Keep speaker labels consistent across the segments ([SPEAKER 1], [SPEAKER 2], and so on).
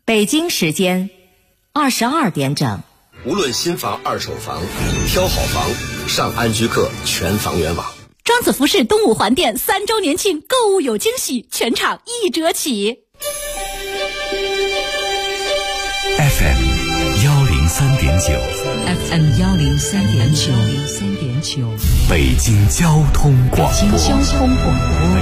[SPEAKER 1] 北京时间22点整。
[SPEAKER 2] 无论新房二手房，挑好房上安居客全房源网。
[SPEAKER 3] 庄子服饰东五环店3周年庆购物有惊喜，全场1折起。
[SPEAKER 4] FM 103.9
[SPEAKER 1] FM 103.9
[SPEAKER 4] 北京交通广播。
[SPEAKER 1] 北京交通广播。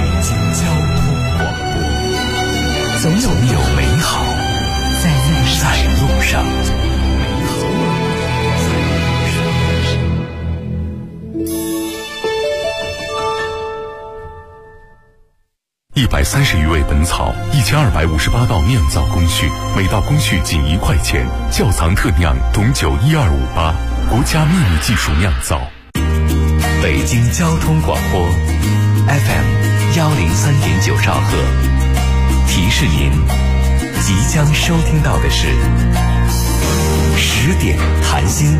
[SPEAKER 1] 总有
[SPEAKER 4] 美好
[SPEAKER 1] 在
[SPEAKER 4] 路上。130余味本草，1258道酿造工序，每道工序仅1块钱。窖藏特酿董酒1258，国家秘密技术酿造。北京交通广播 FM 103.9兆赫，提示您即将收听到的是10点谈心。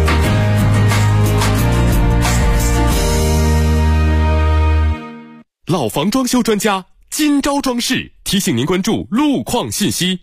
[SPEAKER 5] 老房装修专家今朝装饰提醒您关注路况信息。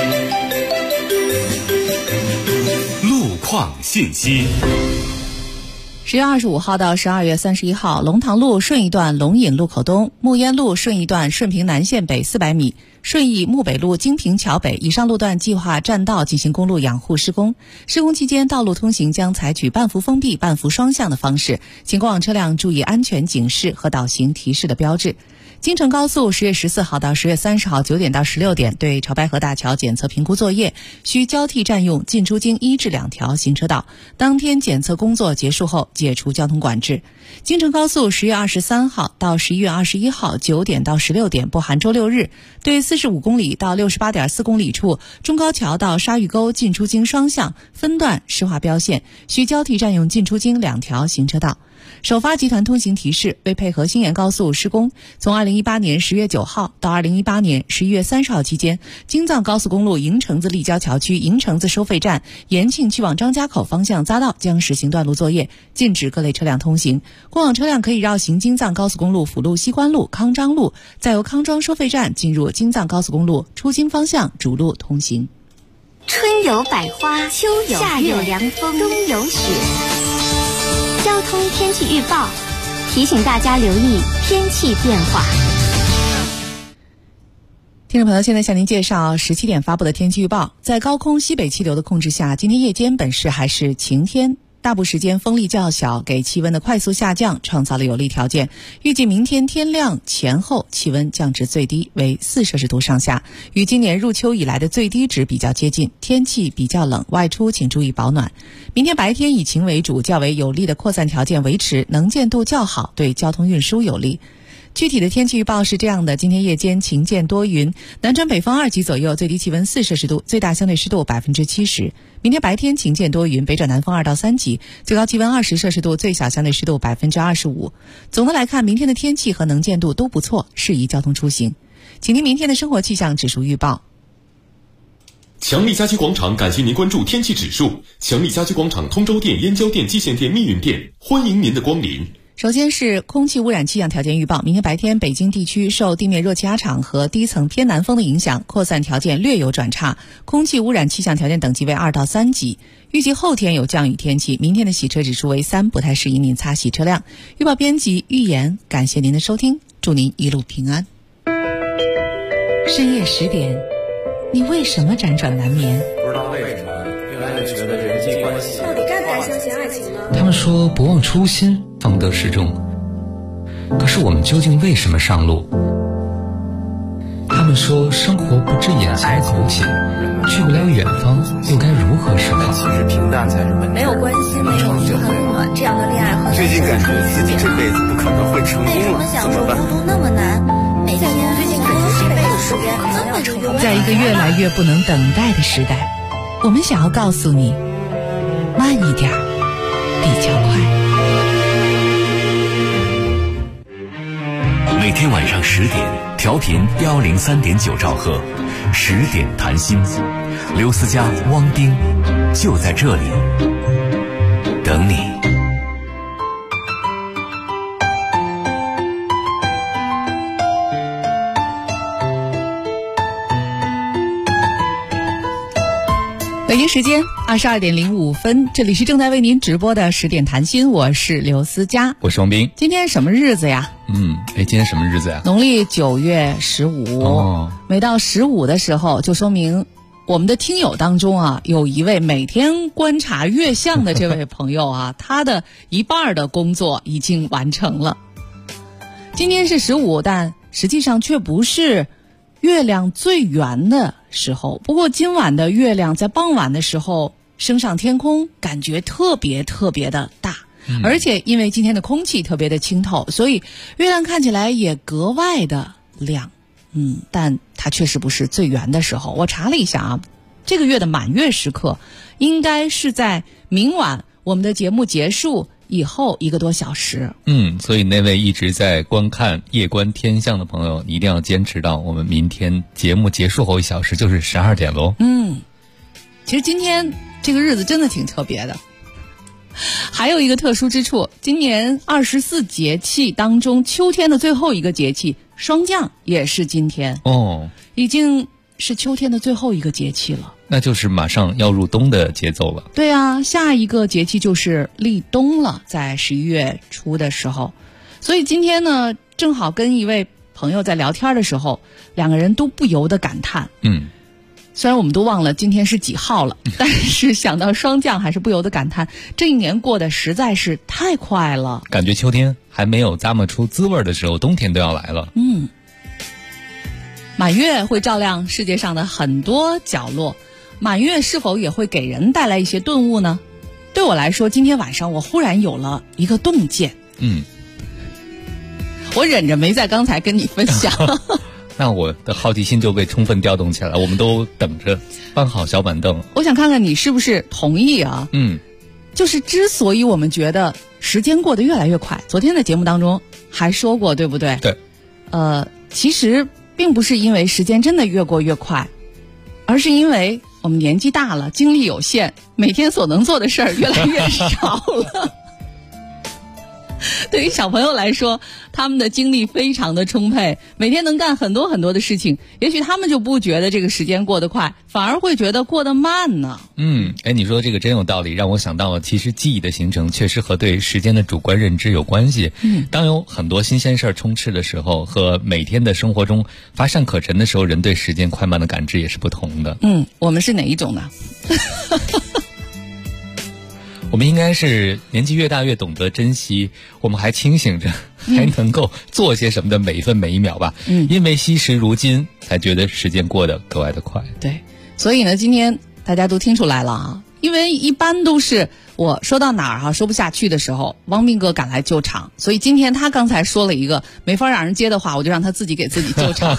[SPEAKER 4] 路况信息。
[SPEAKER 6] 10月25号到12月31号，龙塘路顺义段龙引路口东、木烟路顺义段顺平南线北400米、顺义木北路金平桥北以上路段计划占道进行公路养护施工。施工期间，道路通行将采取半幅封闭、半幅双向的方式，请过往车辆注意安全警示和导行提示的标志。京承高速10月14号到10月30号9点到16点对潮白河大桥检测评估作业，需交替占用进出京1至2条行车道。当天检测工作结束后解除交通管制。京承高速10月23号到11月21号9点到16点不含周六日，对45公里到68.4公里处中高桥到沙峪沟进出京双向分段施划标线，需交替占用进出京2条行车道。首发集团通行提示，为配合新延高速施工，从2018年10月9号到2018年11月30号期间，京藏高速公路营城子立交桥区营城子收费站延庆去往张家口方向匝道将实行段路作业，禁止各类车辆通行。过往车辆可以绕行京藏高速公路辅路西关路、康庄路，再由康庄收费站进入京藏高速公路出京方向主路通行。
[SPEAKER 3] 春有百花，秋有月，夏有凉风，冬有雪。交通天气预报提醒大家留意天气变化。
[SPEAKER 6] 听众朋友，现在向您介绍17点发布的天气预报。在高空西北气流的控制下，今天夜间本市还是晴天，大部时间风力较小，给气温的快速下降创造了有利条件。预计明天天亮前后气温降至最低为4摄氏度上下，与今年入秋以来的最低值比较接近，天气比较冷，外出请注意保暖。明天白天以晴为主，较为有利的扩散条件维持，能见度较好，对交通运输有利。具体的天气预报是这样的：今天夜间晴见多云，南转北风2级左右，最低气温4摄氏度，最大相对湿度70%。明天白天晴见多云，北转南风2到3级，最高气温20摄氏度，最小相对湿度25%。总的来看，明天的天气和能见度都不错，适宜交通出行。请听明天的生活气象指数预报。
[SPEAKER 5] 强力家居广场感谢您关注天气指数。强力家居广场通州店、燕郊店、蓟县店、密云店，欢迎您的光临。
[SPEAKER 6] 首先是空气污染气象条件预报。明天白天，北京地区受地面热气压场和低层偏南风的影响，扩散条件略有转差，空气污染气象条件等级为2到3级。预计后天有降雨天气，明天的洗车指数为3，不太适宜您擦洗车辆。预报编辑预言，感谢您的收听，祝您一路平安。
[SPEAKER 1] 深夜10点，你为什么辗转难眠？
[SPEAKER 7] 不知道为什么，越来越觉得人际关系
[SPEAKER 8] 到底该不该相信爱情呢？
[SPEAKER 9] 他们说不忘初心，方得始终。可是我们究竟为什么上路？他们说生活不止眼前苟且，去不了远方，又该如何是好？
[SPEAKER 7] 其实平淡才是本质。
[SPEAKER 8] 没有关系，没有遗憾温暖，这样的恋爱和
[SPEAKER 7] 最近感觉自己这辈子不可能会成功了，怎么办？
[SPEAKER 8] 孤独那么难，每天最近感觉这辈子时间那么长。
[SPEAKER 1] 在一个越来越不能等待的时代，我们想要告诉你，慢一点，比较快。
[SPEAKER 4] 每天晚上10点，调频103.9兆赫，10点谈心，刘思佳、汪丁就在这里等你。
[SPEAKER 6] 北京时间22:05，这里是正在为您直播的10点谈心，我是刘思佳，
[SPEAKER 9] 我是王斌。
[SPEAKER 6] 今天什么日子呀？
[SPEAKER 9] 今天什么日子呀？
[SPEAKER 6] 农历9月15。每到15的时候，就说明我们的听友当中啊，有一位每天观察月相的这位朋友啊，他的一半的工作已经完成了。今天是15，但实际上却不是月亮最圆的时候。不过今晚的月亮在傍晚的时候升上天空，感觉特别的大，而且因为今天的空气特别的清透，所以月亮看起来也格外的亮。但它确实不是最圆的时候。我查了一下啊，这个月的满月时刻应该是在明晚我们的节目结束以后1个多小时。
[SPEAKER 9] 所以那位一直在观看夜观天象的朋友，你一定要坚持到我们明天节目结束后1小时，就是12点喽。
[SPEAKER 6] 其实今天这个日子真的挺特别的。还有一个特殊之处，今年24节气当中秋天的最后一个节气霜降也是今天。已经是秋天的最后一个节气了，
[SPEAKER 9] 那就是马上要入冬的节奏了。
[SPEAKER 6] 对啊，下一个节气就是立冬了，在11月初的时候。所以今天呢，正好跟一位朋友在聊天的时候，两个人都不由得感叹。虽然我们都忘了今天是几号了，但是想到霜降还是不由得感叹，这一年过得实在是太快了。
[SPEAKER 9] 感觉秋天还没有咂摸出滋味的时候，冬天都要来了。
[SPEAKER 6] 满月会照亮世界上的很多角落，满月是否也会给人带来一些顿悟呢？对我来说，今天晚上我忽然有了一个洞见。我忍着没在刚才跟你分享。
[SPEAKER 9] 那我的好奇心就被充分调动起来，我们都等着搬好小板凳。
[SPEAKER 6] 我想看看你是不是同意啊？就是之所以我们觉得时间过得越来越快，昨天的节目当中还说过，对不对？
[SPEAKER 9] 对。
[SPEAKER 6] 其实并不是因为时间真的越过越快，而是因为我们年纪大了，精力有限，每天所能做的事儿越来越少了。对于小朋友来说，他们的精力非常的充沛，每天能干很多的事情，也许他们就不觉得这个时间过得快，反而会觉得过得慢呢。
[SPEAKER 9] 你说这个真有道理，让我想到了其实记忆的形成确实和对时间的主观认知有关系。当有很多新鲜事儿充斥的时候，和每天的生活中乏善可陈的时候，人对时间快慢的感知也是不同的。
[SPEAKER 6] 我们是哪一种呢？
[SPEAKER 9] 我们应该是年纪越大越懂得珍惜，我们还清醒着，还能够做些什么的每一分每一秒吧。因为惜时如金，才觉得时间过得格外的快。
[SPEAKER 6] 对，所以呢，今天大家都听出来了啊，因为一般都是我说到哪儿说不下去的时候，汪斌哥赶来救场，所以今天他刚才说了一个没法让人接的话，我就让他自己给自己救场。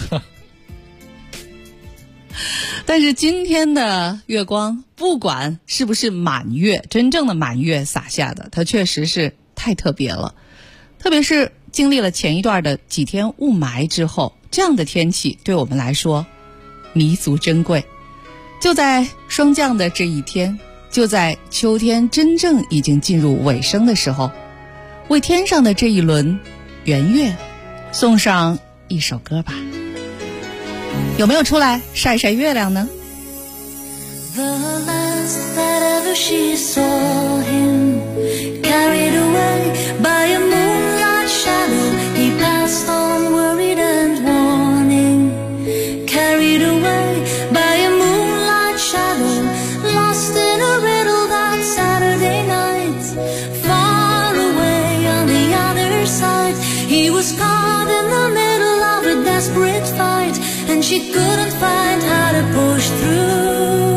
[SPEAKER 6] 但是今天的月光，不管是不是满月，真正的满月洒下的，它确实是太特别了。特别是经历了前一段的几天雾霾之后，这样的天气对我们来说弥足珍贵。就在霜降的这一天，就在秋天真正已经进入尾声的时候，为天上的这一轮圆月送上一首歌吧。有没有出来晒晒月亮呢？
[SPEAKER 10] The last that ever she saw him, carried away by a moonlight shadow, he passed on worried and warning. Carried away by a moonlight shadow, lost in a riddle that Saturday night. Far away on the other side, he was caught in the middle of a desperate fight, and she couldn't find how to push through.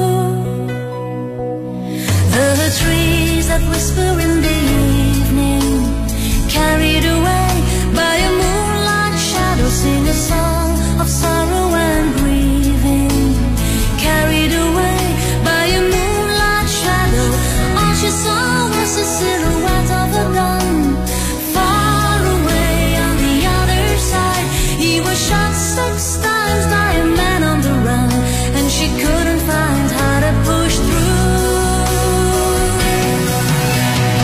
[SPEAKER 10] The trees that whisper in the evening, carried away by a moonlight shadow, sing a song of sorrow and grieving. Carried away by a moonlight shadow, all she saw was the silhouette of a gun. Far away on the other side, he was shot 6 times by a man on the run, and she couldn't find how to push through.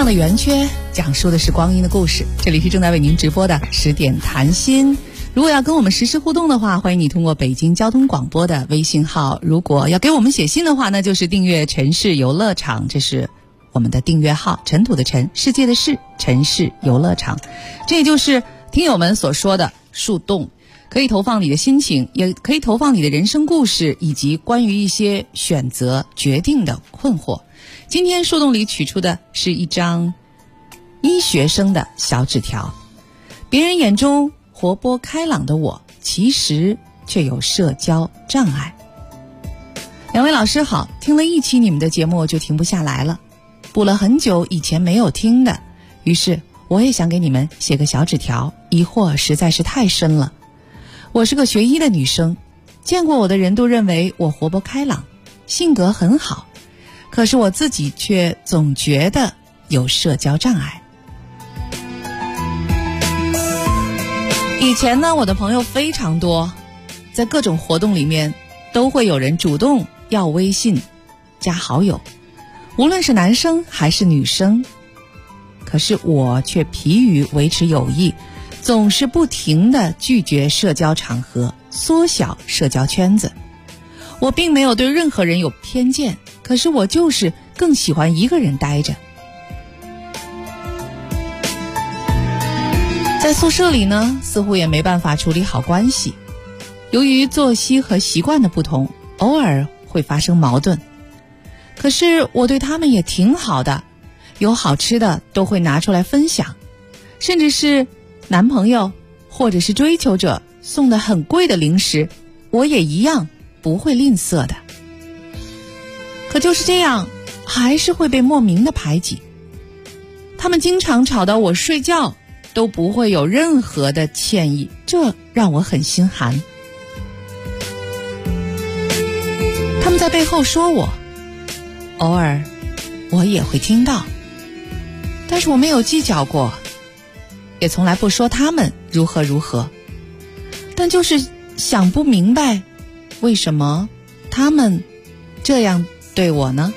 [SPEAKER 6] 的圆缺，讲述的是光阴的故事。这里是正在为您直播的10点谈心。如果要跟我们实时互动的话，欢迎你通过北京交通广播的微信号。如果要给我们写信的话，那就是订阅城市游乐场，这是我们的订阅号，尘土的尘，世界的世，城市游乐场。这也就是听友们所说的树洞，可以投放你的心情，也可以投放你的人生故事，以及关于一些选择决定的困惑。今天树洞里取出的是一张医学生的小纸条。别人眼中活泼开朗的我，其实却有社交障碍。两位老师好，听了一期你们的节目就停不下来了，补了很久以前没有听的，于是我也想给你们写个小纸条，疑惑实在是太深了。我是个学医的女生，见过我的人都认为我活泼开朗，性格很好，可是我自己却总觉得有社交障碍。以前呢，我的朋友非常多，在各种活动里面都会有人主动要微信加好友，无论是男生还是女生。可是我却疲于维持友谊，总是不停地拒绝社交场合，缩小社交圈子。我并没有对任何人有偏见，可是我就是更喜欢一个人待着。在宿舍里呢，似乎也没办法处理好关系。由于作息和习惯的不同，偶尔会发生矛盾。可是我对他们也挺好的，有好吃的都会拿出来分享，甚至是男朋友或者是追求者送的很贵的零食，我也一样不会吝啬的。可就是这样，还是会被莫名的排挤。他们经常吵到我睡觉都不会有任何的歉意，这让我很心寒。他们在背后说我，偶尔我也会听到，但是我没有计较过，也从来不说他们如何如何，但就是想不明白为什么他们这样对我呢？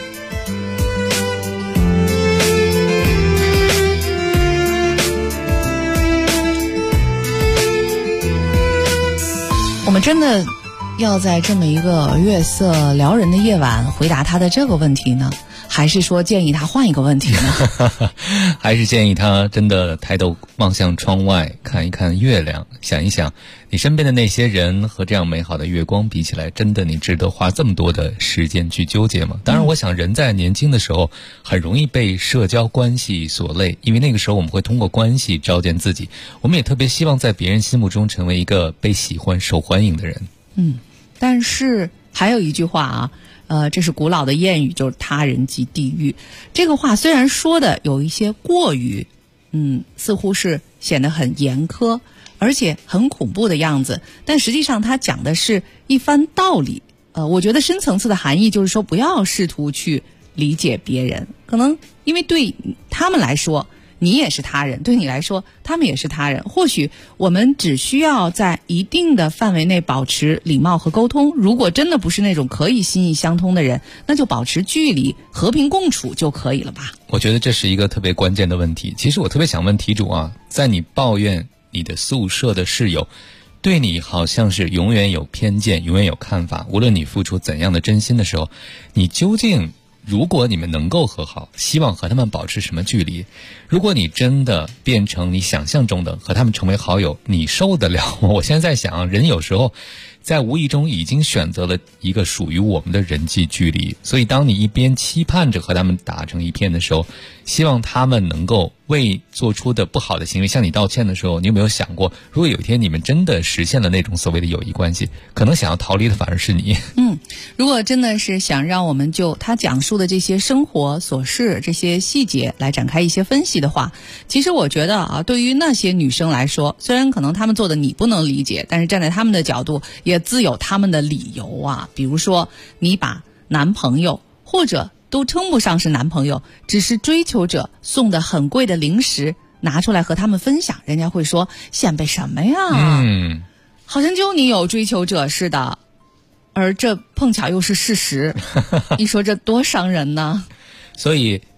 [SPEAKER 6] 我们真的要在这么一个月色撩人的夜晚回答他的这个问题呢，还是说建议他换一个问题呢？
[SPEAKER 9] 还是建议他真的抬头望向窗外，看一看月亮，想一想你身边的那些人和这样美好的月光比起来，真的你值得花这么多的时间去纠结吗？当然我想人在年轻的时候很容易被社交关系所累，因为那个时候我们会通过关系照见自己，我们也特别希望在别人心目中成为一个被喜欢受欢迎的人。
[SPEAKER 6] 但是还有一句话啊，这是古老的谚语，就是他人即地狱。这个话虽然说的有一些过于似乎是显得很严苛而且很恐怖的样子，但实际上它讲的是一番道理。我觉得深层次的含义就是说，不要试图去理解别人，可能因为对他们来说你也是他人，对你来说他们也是他人，或许我们只需要在一定的范围内保持礼貌和沟通，如果真的不是那种可以心意相通的人，那就保持距离，和平共处就可以了吧。
[SPEAKER 9] 我觉得这是一个特别关键的问题。其实我特别想问题主啊，在你抱怨你的宿舍的室友对你好像是永远有偏见，永远有看法，无论你付出怎样的真心的时候，你究竟如果你们能够和好，希望和他们保持什么距离？如果你真的变成你想象中的和他们成为好友，你受得了吗？我现在在想，人有时候在无意中已经选择了一个属于我们的人际距离，所以当你一边期盼着和他们打成一片的时候，希望他们能够为做出的不好的行为向你道歉的时候，你有没有想过，如果有一天你们真的实现了那种所谓的友谊关系，可能想要逃离的反而是你。
[SPEAKER 6] 如果真的是想让我们就他讲述的这些生活琐事，这些细节来展开一些分析的话，其实我觉得对于那些女生来说，虽然可能他们做的你不能理解，但是站在他们的角度也自有他们的理由啊。比如说你把男朋友或者都称不上是男朋友，只是追求者送的很贵的零食拿出来和他们分享，人家会说显摆什么呀？好像就你有追求者似的，而这碰巧又是事实，你说这多伤人呢？
[SPEAKER 9] 所以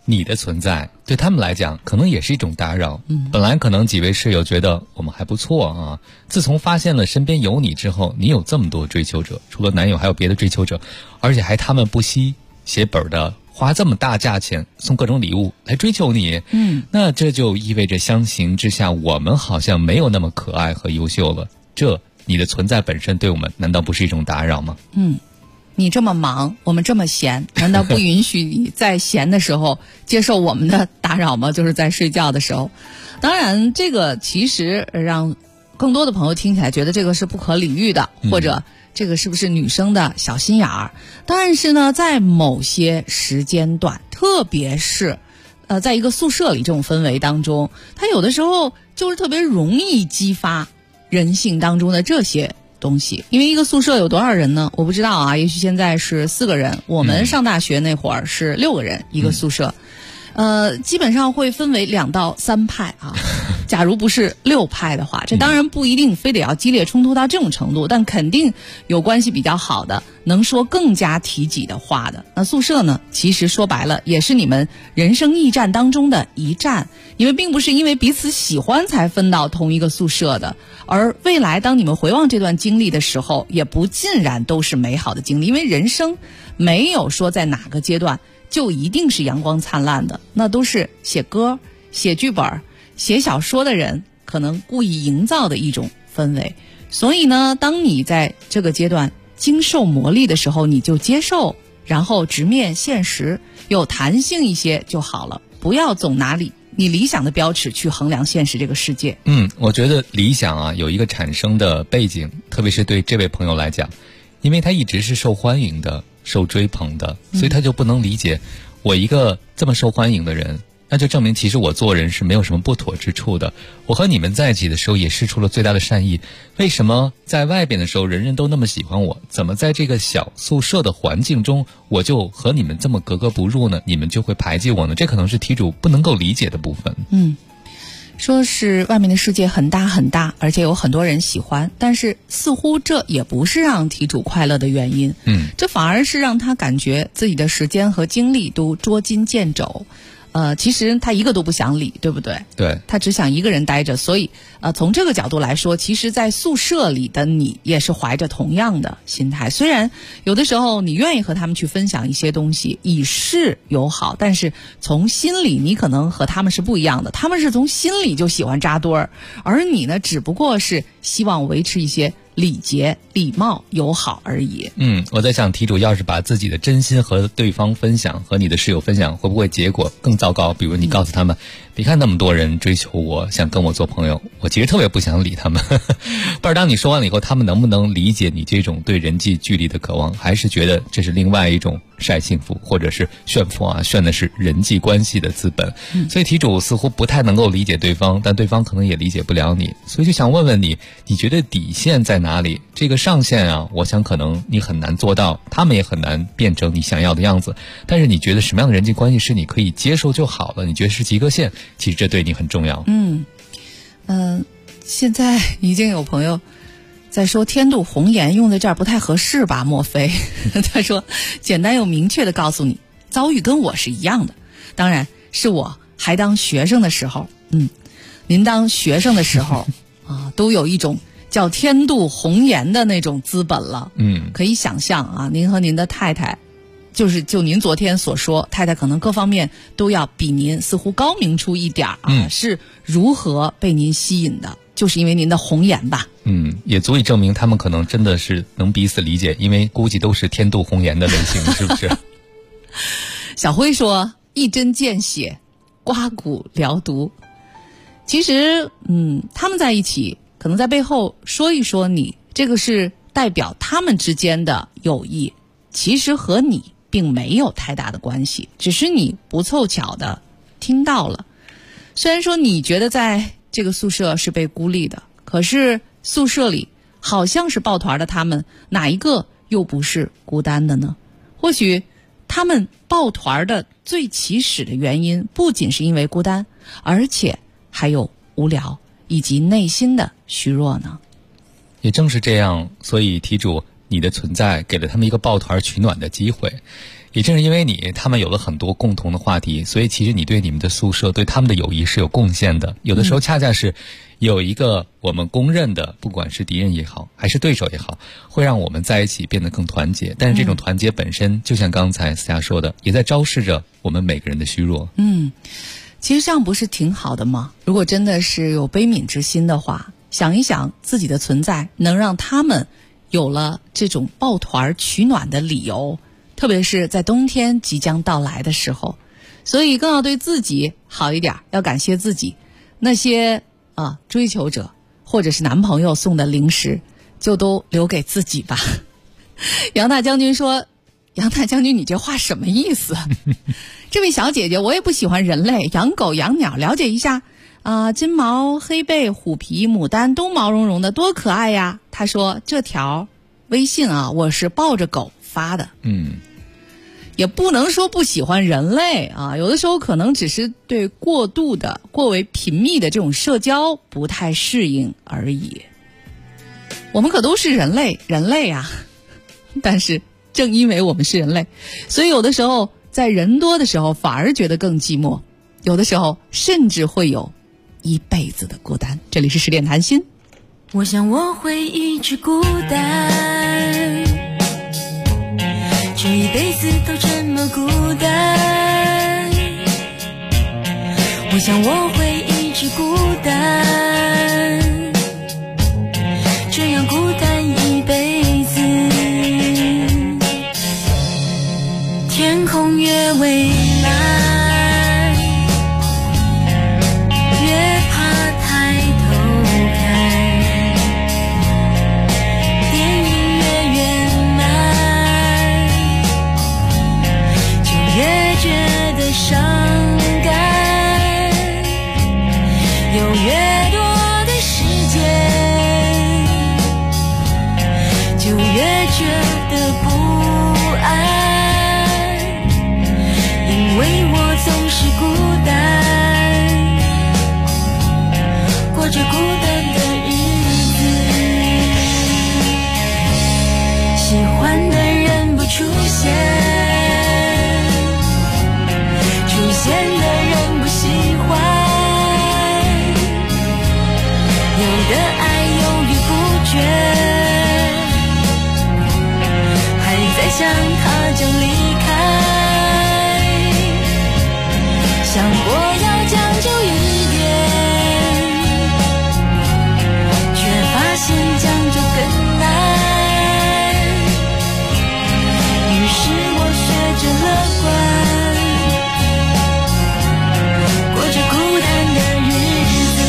[SPEAKER 9] 你的存在对他们来讲可能也是一种打扰。本来可能几位室友觉得我们还不错啊，自从发现了身边有你之后，你有这么多追求者，除了男友还有别的追求者，而且还他们不惜写本的花这么大价钱送各种礼物来追求你。那这就意味着相形之下我们好像没有那么可爱和优秀了，这你的存在本身对我们难道不是一种打扰吗？
[SPEAKER 6] 你这么忙，我们这么闲，难道不允许你在闲的时候接受我们的打扰吗？就是在睡觉的时候。当然这个其实让更多的朋友听起来觉得这个是不可理喻的，或者这个是不是女生的小心眼儿。但是呢，在某些时间段，特别是在一个宿舍里这种氛围当中，它有的时候就是特别容易激发人性当中的这些东西。因为一个宿舍有多少人呢？我不知道啊，也许现在是4个人，我们上大学那会儿是6个人一个宿舍。基本上会分为2到3派啊。假如不是6派的话，这当然不一定非得要激烈冲突到这种程度，但肯定有关系比较好的，能说更加体己的话的。那宿舍呢，其实说白了也是你们人生驿站当中的一站，因为并不是因为彼此喜欢才分到同一个宿舍的，而未来当你们回望这段经历的时候，也不尽然都是美好的经历，因为人生没有说在哪个阶段就一定是阳光灿烂的，那都是写歌、写剧本、写小说的人可能故意营造的一种氛围。所以呢，当你在这个阶段经受磨砺的时候，你就接受，然后直面现实，有弹性一些就好了，不要总拿你理想的标尺去衡量现实这个世界。
[SPEAKER 9] 我觉得理想啊有一个产生的背景，特别是对这位朋友来讲，因为他一直是受欢迎的、受追捧的，所以他就不能理解我一个这么受欢迎的人，那就证明其实我做人是没有什么不妥之处的。我和你们在一起的时候也释出了最大的善意，为什么在外边的时候人人都那么喜欢我，怎么在这个小宿舍的环境中我就和你们这么格格不入呢？你们就会排挤我呢？这可能是题主不能够理解的部分。
[SPEAKER 6] 说是外面的世界很大很大，而且有很多人喜欢，但是似乎这也不是让题主快乐的原因。这反而是让他感觉自己的时间和精力都捉襟见肘。其实他一个都不想理，对不对？
[SPEAKER 9] 对，
[SPEAKER 6] 他只想一个人待着。所以从这个角度来说，其实在宿舍里的你也是怀着同样的心态。虽然有的时候你愿意和他们去分享一些东西，以示友好，但是从心里你可能和他们是不一样的。他们是从心里就喜欢扎堆儿，而你呢，只不过是希望维持一些礼节、礼貌、友好而已。
[SPEAKER 9] 我在想，题主要是把自己的真心和对方分享，和你的室友分享，会不会结果更糟糕？比如你告诉他们，别看那么多人追求我，想跟我做朋友，我其实特别不想理他们。不知道当你说完了以后，他们能不能理解你这种对人际距离的渴望，还是觉得这是另外一种晒幸福，或者是炫富啊，炫的是人际关系的资本。所以题主似乎不太能够理解对方，但对方可能也理解不了你。所以就想问问你，你觉得底线在哪里？这个上限啊，我想可能你很难做到，他们也很难变成你想要的样子。但是你觉得什么样的人际关系是你可以接受就好了？你觉得是及格线？其实这对你很重要。
[SPEAKER 6] 现在已经有朋友在说天妒红颜用在这儿不太合适吧？莫非他说简单又明确的告诉你，遭遇跟我是一样的，当然是我还当学生的时候。您当学生的时候都有一种叫天妒红颜的那种资本了。可以想象啊，您和您的太太，就您昨天所说，太太可能各方面都要比您似乎高明出一点啊，是如何被您吸引的？就是因为您的红颜吧。
[SPEAKER 9] 也足以证明他们可能真的是能彼此理解，因为估计都是天妒红颜的类型，是不是？
[SPEAKER 6] 小辉说一针见血，刮骨疗毒。其实他们在一起可能在背后说一说你，这个是代表他们之间的友谊，其实和你并没有太大的关系，只是你不凑巧的听到了。虽然说你觉得在这个宿舍是被孤立的，可是宿舍里好像是抱团的他们，哪一个又不是孤单的呢？或许他们抱团的最起始的原因不仅是因为孤单，而且还有无聊以及内心的虚弱呢。
[SPEAKER 9] 也正是这样，所以题主你的存在给了他们一个抱团取暖的机会。 也正是因为他们有了很多共同的话题，所以其实你对你们的宿舍对他们的友谊是有贡献的。有的时候恰恰是有一个我们公认的，不管是敌人也好还是对手也好，会让我们在一起变得更团结。但是这种团结本身就像刚才思佳说的，也在昭示着我们每个人的虚弱。
[SPEAKER 6] 其实这样不是挺好的吗？如果真的是有悲悯之心的话，想一想自己的存在能让他们有了这种抱团取暖的理由，特别是在冬天即将到来的时候，所以更要对自己好一点，要感谢自己。那些追求者或者是男朋友送的零食就都留给自己吧。杨大将军说，杨大将军你这话什么意思？这位小姐姐，我也不喜欢人类，养狗养鸟了解一下金毛、黑背、虎皮、牡丹都毛茸茸的，多可爱呀。她说这条微信我是抱着狗发的。也不能说不喜欢人类有的时候可能只是对过为频密的这种社交不太适应而已。我们可都是人类但是正因为我们是人类，所以有的时候在人多的时候反而觉得更寂寞，有的时候甚至会有一辈子的孤单。这里是10点谈心。
[SPEAKER 10] 我想我会一直孤单，这一辈子都这么孤单。我想我会一直孤单，这样孤单一辈子。天空越蔚蓝，越怕抬头看。电影越圆满，就越觉得伤感。有越多的时间，就越觉得不安。因为我总是孤单，过着孤单的日子。喜欢的人不出现，出现的人不喜欢。有的爱犹豫不决，还在想他将离开。想过要将就一点，却发现将就更难。于是我学着乐观，过着孤单的日子。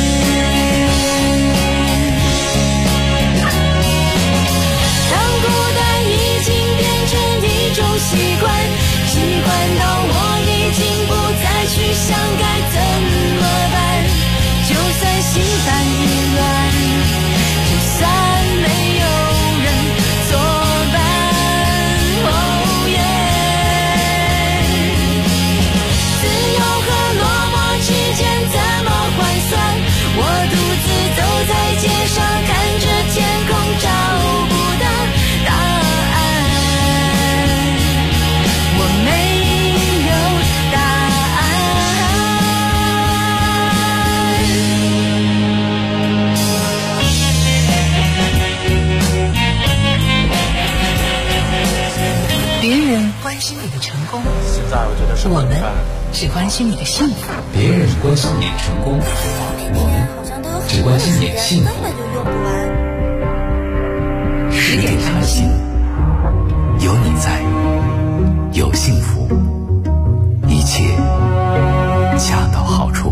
[SPEAKER 10] 当孤单已经变成一种习惯，习惯到我已经不再去想该怎么办。就算心烦意乱，就算没有人作伴。自由和落寞之间怎么换算？我独自走在街上，看着天空，找不到答案。我没
[SPEAKER 1] 关心你的成功，
[SPEAKER 7] 现在我觉得是
[SPEAKER 1] 我们只关心你的幸福。
[SPEAKER 9] 别人关心你的成功，我们只关心你的幸福。
[SPEAKER 1] 10点谈心，
[SPEAKER 4] 有你在，有幸福，一切恰到好处。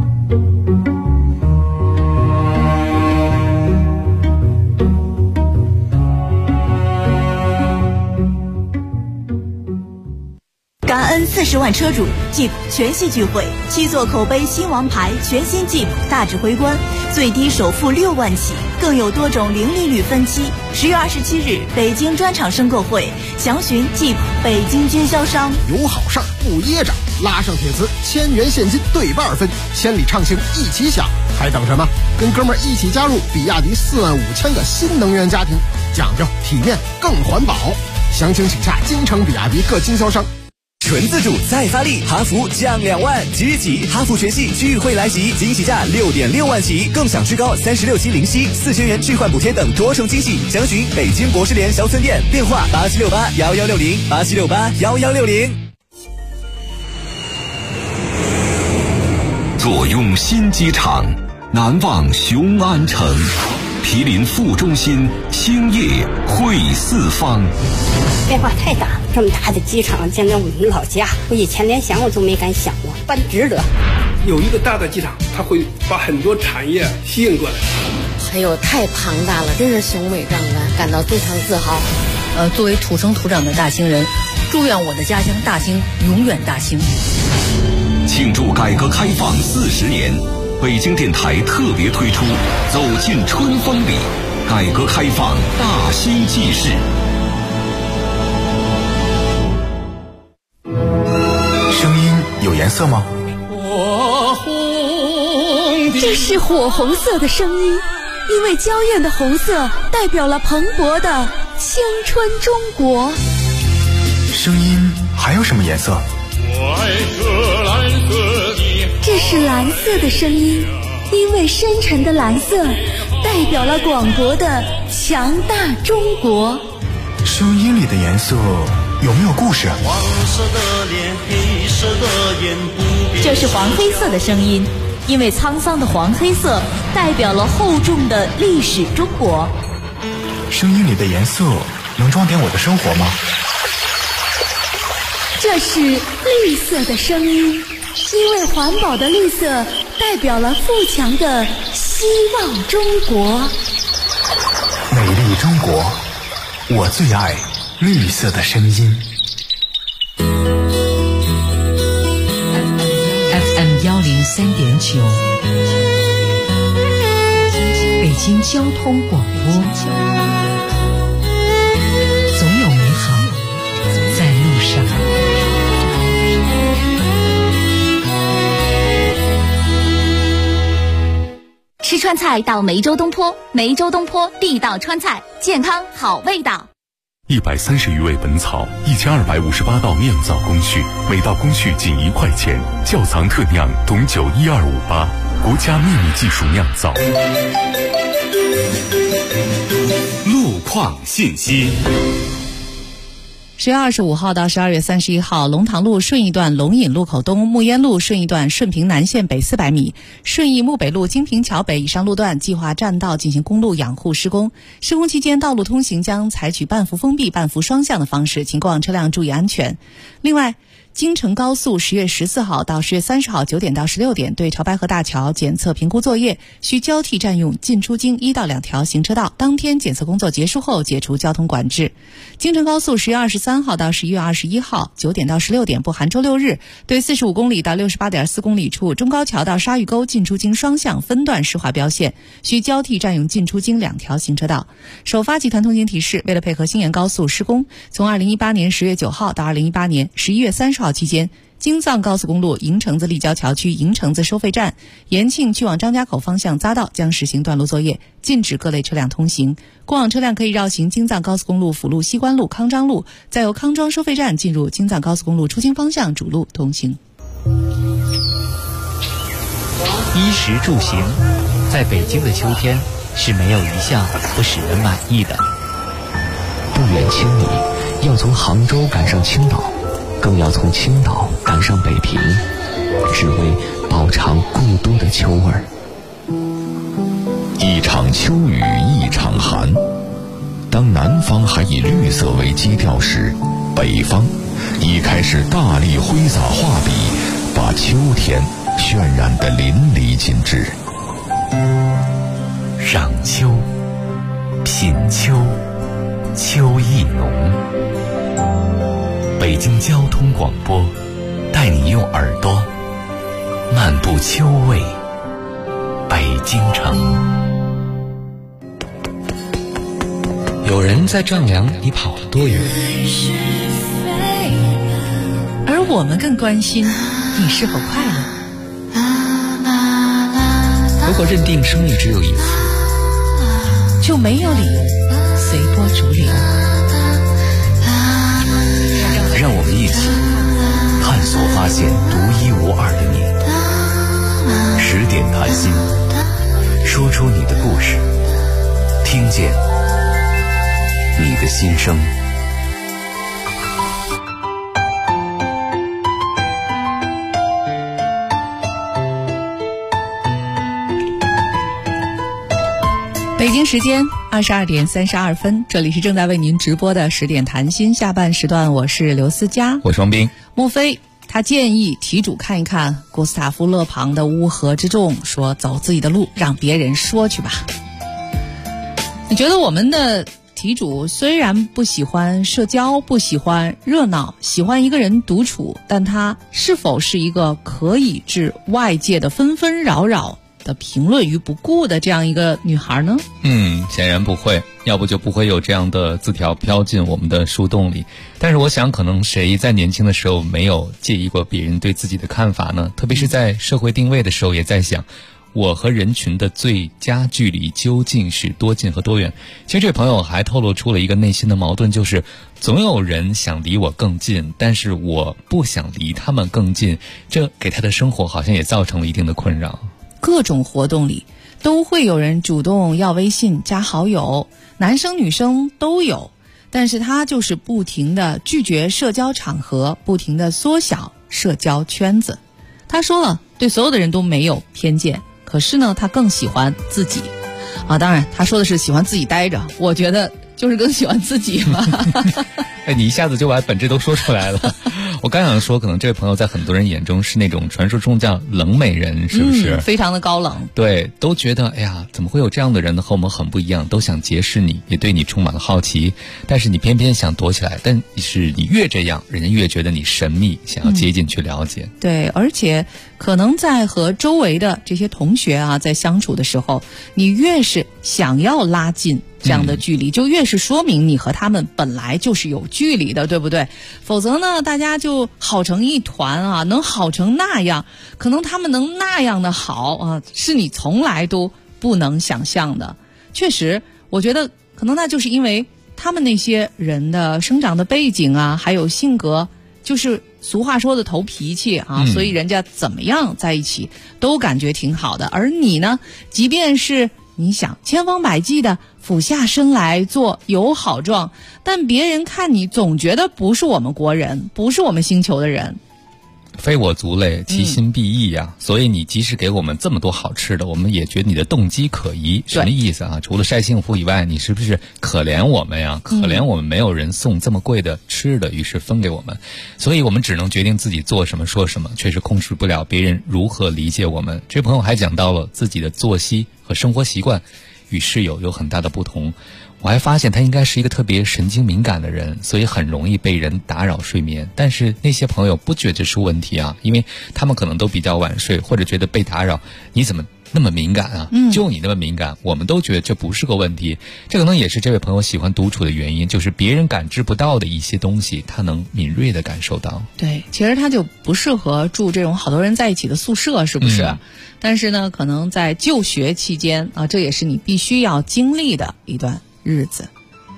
[SPEAKER 11] 感恩40万车主 Jeep 全系聚会，7座口碑新王牌全新 Jeep 大指挥官，最低首付6万起，更有多种零利率分期。10月27日北京专场申购会，详询 Jeep 北京经销商。
[SPEAKER 12] 有好事儿不噎着，拉上铁磁1000元现金对半分，千里畅行一起享，还等什么？跟哥们儿一起加入比亚迪45000个新能源家庭，讲究体面更环保。详情请洽京城比亚迪各经销商。
[SPEAKER 13] 纯自主再发力，哈弗降2万，即日起哈弗全系聚会来袭，惊喜价6.6万起，更享最高36期零息，4000元置换补贴等多重惊喜。详询北京博士联小村店，电话87681160，87681160。
[SPEAKER 4] 坐拥新机场，难忘雄安城，毗邻副中心，兴业汇四方。
[SPEAKER 14] 变化太大，这么大的机场，简直我们老家，我以前连想我都没敢想过，办值得。
[SPEAKER 15] 有一个大的机场，它会把很多产业吸引过来。
[SPEAKER 16] 哎呦，太庞大了，真是雄伟壮观，感到非常自豪。
[SPEAKER 17] 作为土生土长的大兴人，祝愿我的家乡大兴永远大兴。
[SPEAKER 4] 庆祝改革开放40年，北京电台特别推出《走进春风里》，改革开放大兴纪事。
[SPEAKER 18] 声音有颜色吗？
[SPEAKER 19] 这是火红色的声音，因为娇艳的红色代表了蓬勃的青春中国。
[SPEAKER 18] 声音还有什么颜色？
[SPEAKER 19] 这是蓝色的声音，因为深沉的蓝色代表了广博的强大中国。
[SPEAKER 18] 声音里的颜色有没有故事？
[SPEAKER 20] 黄色的脸，黑色的眼，
[SPEAKER 21] 这是黄黑色的声音，因为沧桑的黄黑色代表了厚重的历史中国。
[SPEAKER 18] 声音里的颜色能装点我的生活吗？
[SPEAKER 19] 这是绿色的声音，因为环保的绿色代表了富强的希望中国。
[SPEAKER 18] 美丽中国，我最爱绿色的声音。
[SPEAKER 22] FM 103.9，北京交通广播，总有美好在路上。
[SPEAKER 3] 吃川菜到梅州东坡，梅州东坡地道川菜，健康好味道。
[SPEAKER 4] 130余味本草，1258道酿造工序，每道工序仅1块钱，窖藏特酿董酒12588，国家秘密技术酿造。
[SPEAKER 5] 路况信息。
[SPEAKER 6] 10月25号到12月31号，龙塘路顺义段龙引路口东、木烟路顺义段顺平南线北400米，顺义木北路金平桥北以上路段计划占道进行公路养护施工。施工期间，道路通行将采取半幅封闭、半幅双向的方式，请过往车辆注意安全。另外，京承高速10月14号到10月30号9点到16点对潮白河大桥检测评估作业，需交替占用进出京1到2条行车道，当天检测工作结束后解除交通管制。京承高速10月23号到11月21号9点到16点不含周六日，对45公里到68.4公里处中高桥到鲨鱼沟进出京双向分段施划标线，需交替占用进出京2条行车道。首发集团通行提示，为了配合新延高速施工，从2018年10月9号到2018年11月30号期间，京藏高速公路营城子立交桥区营城子收费站、延庆去往张家口方向匝道将实行段路作业，禁止各类车辆通行。过往车辆可以绕行京藏高速公路辅路西关路、康庄路，再由康庄收费站进入京藏高速公路出京方向主路通行。
[SPEAKER 23] 衣食住行，在北京的秋天是没有一项不使人满意的。
[SPEAKER 9] 不远千里，要从杭州赶上青岛，更要从青岛赶上北平，只为饱尝故都的秋味儿。
[SPEAKER 4] 一场秋雨一场寒，当南方还以绿色为基调时，北方已开始大力挥洒画笔，把秋天渲染得淋漓尽致。
[SPEAKER 23] 赏秋，品秋，秋意浓。北京交通广播带你用耳朵漫步秋味北京城。
[SPEAKER 9] 有人在丈量你跑了多远，
[SPEAKER 6] 而我们更关心你是否快乐。
[SPEAKER 9] 如果认定生命只有一次，
[SPEAKER 6] 就没有理由随波逐流。
[SPEAKER 23] 让我们一起索发现独一无二的你。10点谈心，说出你的故事，听见你的心声。
[SPEAKER 6] 北京时间22点32分，这里是正在为您直播的10点谈心下半时段，我是刘思佳，
[SPEAKER 9] 我是王斌。
[SPEAKER 6] 莫非他建议题主看一看古斯塔夫勒庞的乌合之众，说走自己的路，让别人说去吧。你觉得我们的题主虽然不喜欢社交，不喜欢热闹，喜欢一个人独处，但他是否是一个可以置外界的纷纷扰扰的评论于不顾的这样一个女孩呢？
[SPEAKER 9] 显然不会，要不就不会有这样的字条飘进我们的树洞里。但是我想，可能谁在年轻的时候没有介意过别人对自己的看法呢？特别是在社会定位的时候，也在想我和人群的最佳距离究竟是多近和多远。其实这位朋友还透露出了一个内心的矛盾，就是总有人想离我更近，但是我不想离他们更近，这给他的生活好像也造成了一定的困扰。
[SPEAKER 6] 各种活动里都会有人主动要微信加好友，男生女生都有，但是他就是不停地拒绝社交场合，不停地缩小社交圈子。他说了，对所有的人都没有偏见，可是呢，他更喜欢自己当然他说的是喜欢自己待着，我觉得就是更喜欢自己嘛。
[SPEAKER 9] 你一下子就把本质都说出来了。我刚想说，可能这位朋友在很多人眼中是那种传说中叫冷美人，是不是？
[SPEAKER 6] 非常的高冷。
[SPEAKER 9] 对，都觉得哎呀，怎么会有这样的人呢？和我们很不一样，都想结识你，也对你充满了好奇，但是你偏偏想躲起来。但是你越这样，人家越觉得你神秘，想要接近去了解。
[SPEAKER 6] 对，而且可能在和周围的这些同学在相处的时候，你越是想要拉近这样的距离，就越是说明你和他们本来就是有距离的，对不对？否则呢，大家就好成一团能好成那样，可能他们能那样的好是你从来都不能想象的。确实，我觉得可能那就是因为他们那些人的生长的背景还有性格，就是俗话说的头脾气所以人家怎么样在一起都感觉挺好的。而你呢，即便是你想千方百计的俯下身来做友好状，但别人看你总觉得不是我们国人，不是我们星球的人。
[SPEAKER 9] 非我族类，其心必异呀。所以你即使给我们这么多好吃的，我们也觉得你的动机可疑。什么意思除了晒幸福以外，你是不是可怜我们呀？可怜我们没有人送这么贵的吃的，于是分给我们。所以我们只能决定自己做什么说什么，确实控制不了别人如何理解我们。这位朋友还讲到了自己的作息和生活习惯与室友有很大的不同。我还发现他应该是一个特别神经敏感的人，所以很容易被人打扰睡眠。但是那些朋友不觉得这是问题因为他们可能都比较晚睡，或者觉得被打扰，你怎么那么敏感就你那么敏感，我们都觉得这不是个问题。这可能也是这位朋友喜欢独处的原因，就是别人感知不到的一些东西，他能敏锐地感受到。
[SPEAKER 6] 对，其实他就不适合住这种好多人在一起的宿舍，是不是？但是呢，可能在就学期间这也是你必须要经历的一段日子。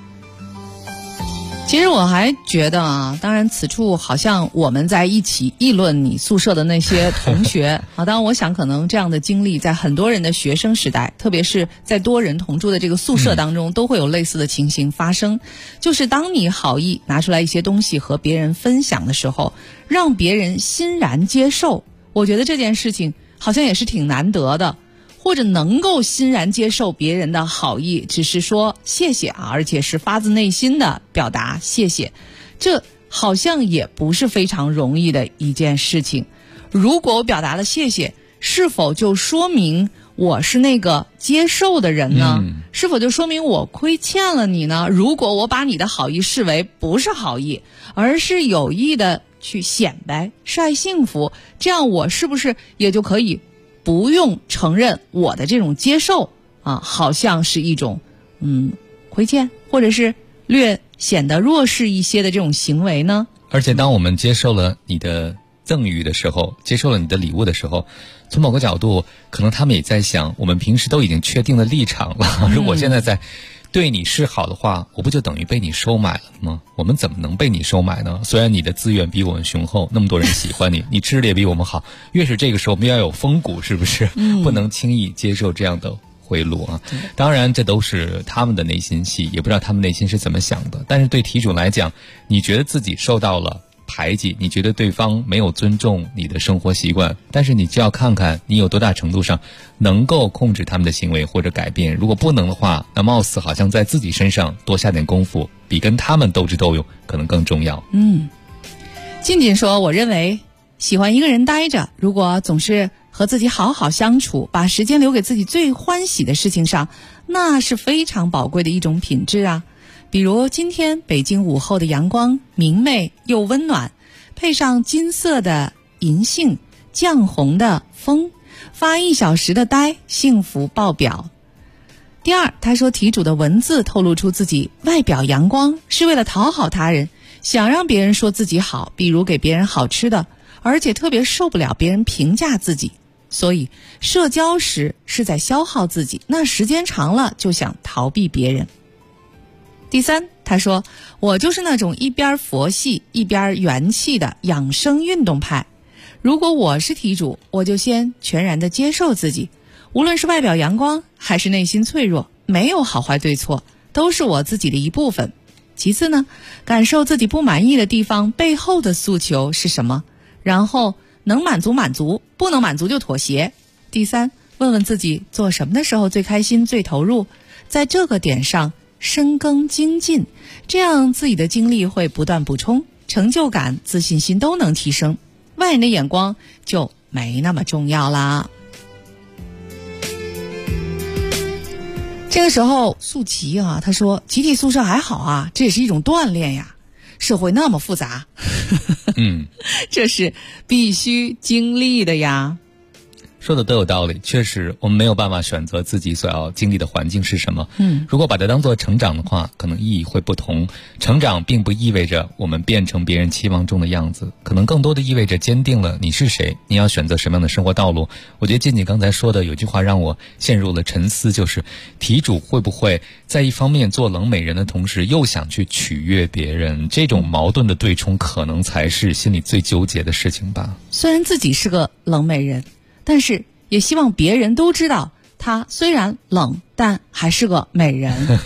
[SPEAKER 6] 其实我还觉得当然此处好像我们在一起议论你宿舍的那些同学当然我想可能这样的经历在很多人的学生时代，特别是在多人同住的这个宿舍当中，都会有类似的情形发生。就是当你好意拿出来一些东西和别人分享的时候，让别人欣然接受，我觉得这件事情好像也是挺难得的。或者能够欣然接受别人的好意，只是说谢谢而且是发自内心的表达谢谢，这好像也不是非常容易的一件事情。如果我表达了谢谢，是否就说明我是那个接受的人呢？是否就说明我亏欠了你呢？如果我把你的好意视为不是好意，而是有意的去显摆晒幸福，这样我是不是也就可以不用承认我的这种接受好像是一种亏欠，或者是略显得弱势一些的这种行为呢？
[SPEAKER 9] 而且当我们接受了你的赠予的时候，接受了你的礼物的时候，从某个角度可能他们也在想，我们平时都已经确定了立场了，如果现在在对你示好的话，我不就等于被你收买了吗？我们怎么能被你收买呢？虽然你的资源比我们雄厚，那么多人喜欢你，你吃的也比我们好，越是这个时候我们要有风骨，是不是？不能轻易接受这样的贿赂啊。当然这都是他们的内心戏，也不知道他们内心是怎么想的。但是对题主来讲，你觉得自己受到了排挤，你觉得对方没有尊重你的生活习惯，但是你就要看看你有多大程度上能够控制他们的行为或者改变。如果不能的话，那貌似好像在自己身上多下点功夫，比跟他们斗智斗勇可能更重要。
[SPEAKER 6] 静静说，我认为喜欢一个人待着，如果总是和自己好好相处，把时间留给自己最欢喜的事情上，那是非常宝贵的一种品质啊。比如今天北京午后的阳光明媚又温暖，配上金色的银杏，绛红的风，发1小时的呆，幸福爆表。第二，他说题主的文字透露出自己外表阳光，是为了讨好他人，想让别人说自己好，比如给别人好吃的，而且特别受不了别人评价自己，所以社交时是在消耗自己，那时间长了就想逃避别人。第三，他说我就是那种一边佛系一边元气的养生运动派，如果我是题主，我就先全然的接受自己，无论是外表阳光还是内心脆弱，没有好坏对错，都是我自己的一部分。其次呢，感受自己不满意的地方背后的诉求是什么，然后能满足满足，不能满足就妥协。第三，问问自己做什么的时候最开心最投入，在这个点上深耕精进，这样自己的精力会不断补充，成就感自信心都能提升，外人的眼光就没那么重要啦。这个时候素琪啊，他说集体宿舍还好啊，这也是一种锻炼呀，社会那么复杂这是必须经历的呀。
[SPEAKER 9] 说的都有道理，确实我们没有办法选择自己所要经历的环境是什么。如果把它当作成长的话，可能意义会不同。成长并不意味着我们变成别人期望中的样子，可能更多的意味着坚定了你是谁，你要选择什么样的生活道路。我觉得静静刚才说的有句话让我陷入了沉思，就是题主会不会在一方面做冷美人的同时又想去取悦别人，这种矛盾的对冲可能才是心里最纠结的事情吧。
[SPEAKER 6] 虽然自己是个冷美人，但是也希望别人都知道她虽然冷，但还是个美人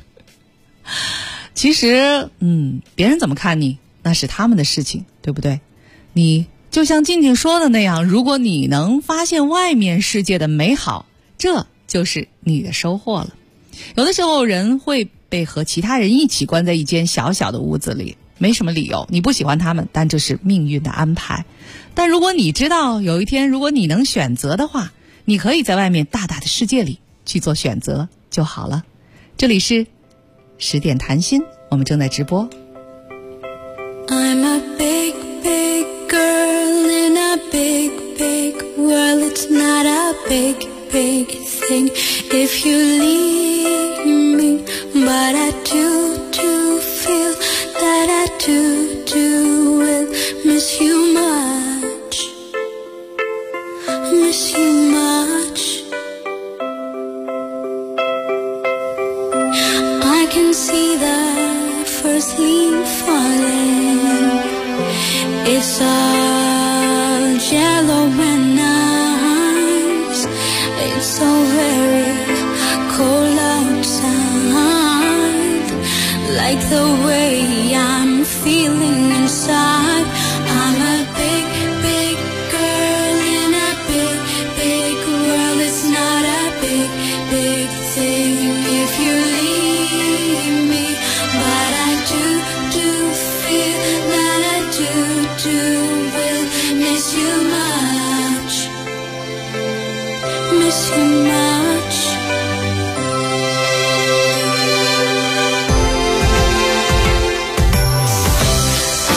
[SPEAKER 6] 其实别人怎么看你那是他们的事情，对不对？你就像静静说的那样，如果你能发现外面世界的美好，这就是你的收获了。有的时候人会被和其他人一起关在一间小小的屋子里，没什么理由，你不喜欢他们，但这是命运的安排。但如果你知道有一天如果你能选择的话，你可以在外面大大的世界里去做选择就好了。这里是10点谈心，我们正在直播。
[SPEAKER 2] I'm a big, big girl in a big, big world. It's not a big, big thing if you leave me, but I do feel that I do will miss you much, miss you much. I can see the first leaf falling, it's all yellow and nice, it's so very cold outside, like the way I'm feeling inside. I'm a big, big girl in a big, big world. It's not a big, big thing if you leave me, but I do feel that I do will miss you much, miss you much. I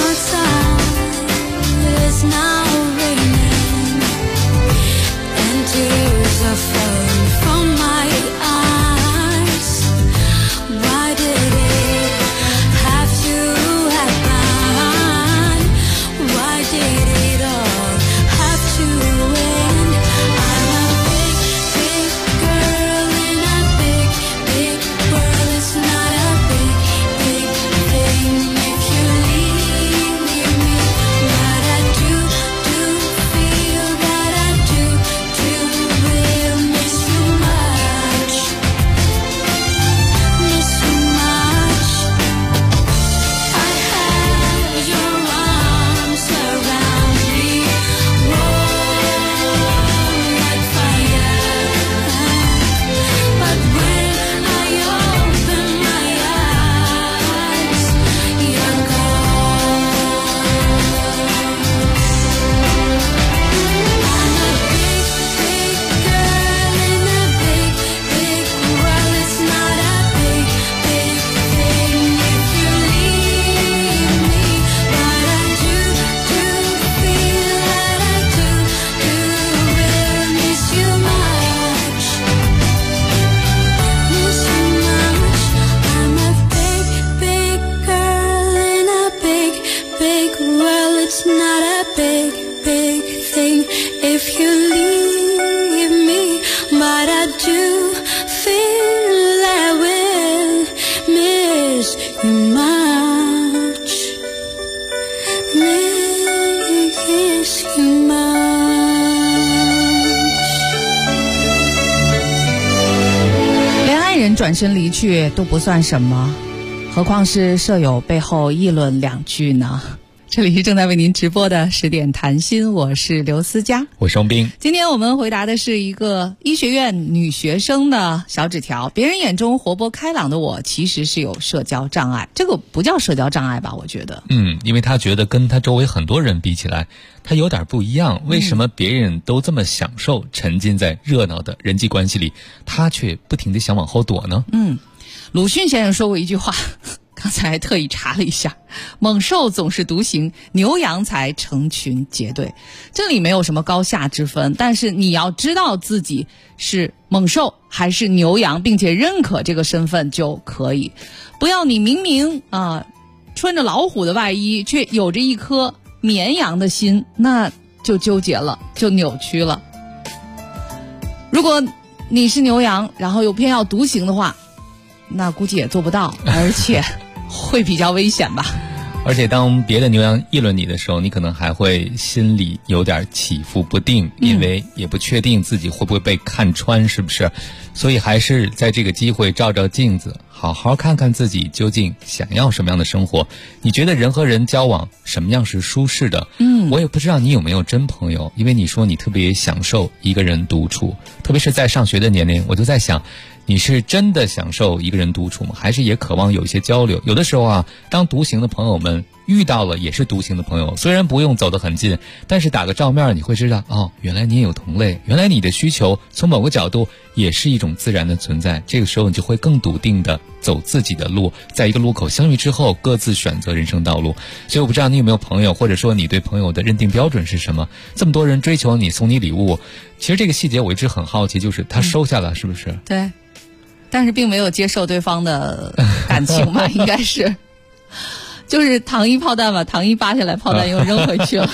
[SPEAKER 6] 转身离去都不算什么，何况是舍友背后议论2句呢？这里是正在为您直播的10点谈心，我是刘思佳，
[SPEAKER 9] 我是王斌。
[SPEAKER 6] 今天我们回答的是一个医学院女学生的小纸条。别人眼中活泼开朗的我，其实是有社交障碍。这个不叫社交障碍吧？我觉得，
[SPEAKER 9] 因为他觉得跟他周围很多人比起来，他有点不一样。为什么别人都这么享受沉浸在热闹的人际关系里，他却不停地想往后躲呢？
[SPEAKER 6] 鲁迅先生说过一句话，刚才还特意查了一下，猛兽总是独行，牛羊才成群结队。这里没有什么高下之分，但是你要知道自己是猛兽还是牛羊，并且认可这个身份就可以。不要你明明穿着老虎的外衣，却有着一颗绵羊的心，那就纠结了，就扭曲了。如果你是牛羊，然后又偏要独行的话，那估计也做不到，而且会比较危险吧。
[SPEAKER 9] 而且当别的牛羊议论你的时候，你可能还会心里有点起伏不定，因为也不确定自己会不会被看穿，是不是？所以还是在这个机会照照镜子，好好看看自己究竟想要什么样的生活。你觉得人和人交往什么样是舒适的？我也不知道你有没有真朋友，因为你说你特别享受一个人独处，特别是在上学的年龄，我就在想，你是真的享受一个人独处吗？还是也渴望有一些交流？有的时候当独行的朋友们遇到了也是独行的朋友，虽然不用走得很近，但是打个照面，你会知道，原来你也有同类，原来你的需求从某个角度也是一种自然的存在。这个时候你就会更笃定的走自己的路，在一个路口相遇之后，各自选择人生道路。所以我不知道你有没有朋友，或者说你对朋友的认定标准是什么？这么多人追求你，送你礼物，其实这个细节我一直很好奇，就是他收下了，是不是？
[SPEAKER 6] 对。但是并没有接受对方的感情吧，应该是，就是糖衣炮弹吧，糖衣扒下来，炮弹又扔回去了。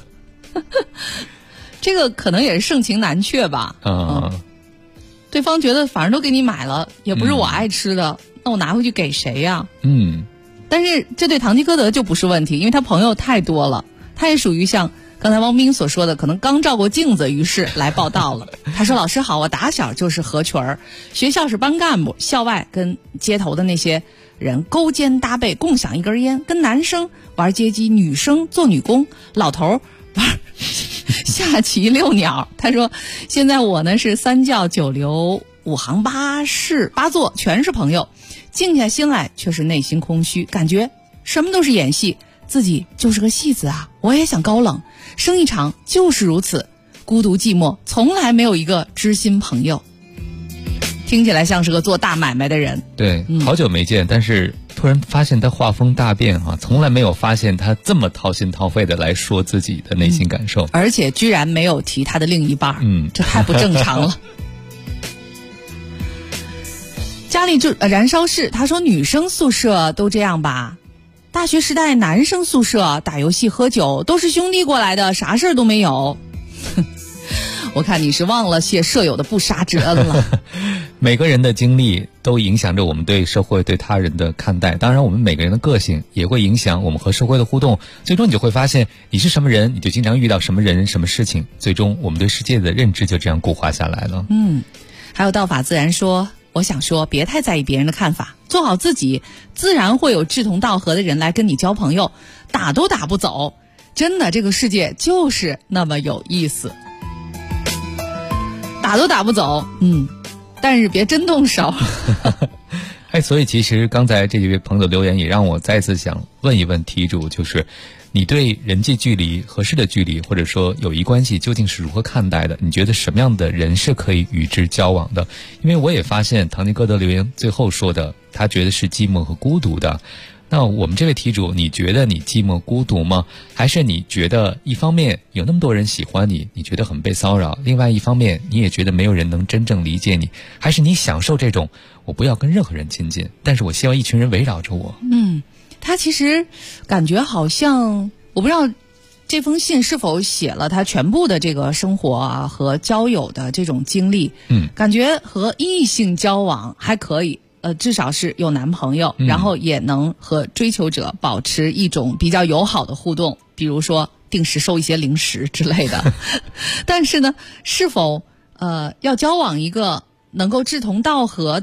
[SPEAKER 6] 这个可能也是盛情难却吧。对方觉得反正都给你买了，也不是我爱吃的，那我拿回去给谁呀？但是这对堂吉诃德就不是问题，因为他朋友太多了，他也属于像刚才汪斌所说的，可能刚照过镜子，于是来报道了。他说：“老师好，我打小就是合群儿，学校是班干部，校外跟街头的那些人勾肩搭背，共享一根烟，跟男生玩街机，女生做女工，老头玩下棋遛鸟。”他说：“现在我呢是3教9流5行8室8座，全是朋友，静下心来却是内心空虚，感觉什么都是演戏。”自己就是个戏子啊！我也想高冷，生一场就是如此，孤独寂寞，从来没有一个知心朋友。听起来像是个做大买卖的人。
[SPEAKER 9] 对，好久没见，但是突然发现他画风大变从来没有发现他这么掏心掏肺的来说自己的内心感受，
[SPEAKER 6] 而且居然没有提他的另一半，这太不正常了。家里就燃烧室，他说女生宿舍都这样吧。大学时代男生宿舍打游戏喝酒都是兄弟过来的，啥事儿都没有。我看你是忘了谢舍友的不杀之恩了。
[SPEAKER 9] 每个人的经历都影响着我们对社会对他人的看待，当然我们每个人的个性也会影响我们和社会的互动，最终你就会发现你是什么人，你就经常遇到什么人什么事情，最终我们对世界的认知就这样固化下来了。
[SPEAKER 6] 还有道法自然说，我想说别太在意别人的看法，做好自己，自然会有志同道合的人来跟你交朋友，打都打不走。真的，这个世界就是那么有意思，打都打不走，但是别真动手。
[SPEAKER 9] 所以其实刚才这几位朋友的留言也让我再次想问一问题主，就是你对人际距离、合适的距离，或者说友谊关系究竟是如何看待的？你觉得什么样的人是可以与之交往的？因为我也发现唐吉诃德留言最后说的，他觉得是寂寞和孤独的。那我们这位题主，你觉得你寂寞孤独吗？还是你觉得一方面有那么多人喜欢你，你觉得很被骚扰，另外一方面你也觉得没有人能真正理解你？还是你享受这种我不要跟任何人亲近，但是我希望一群人围绕着我？
[SPEAKER 6] 他其实感觉好像，我不知道这封信是否写了他全部的这个生活和交友的这种经历。感觉和异性交往还可以，至少是有男朋友，然后也能和追求者保持一种比较友好的互动，比如说定时收一些零食之类的。但是呢，是否要交往一个能够志同道合的，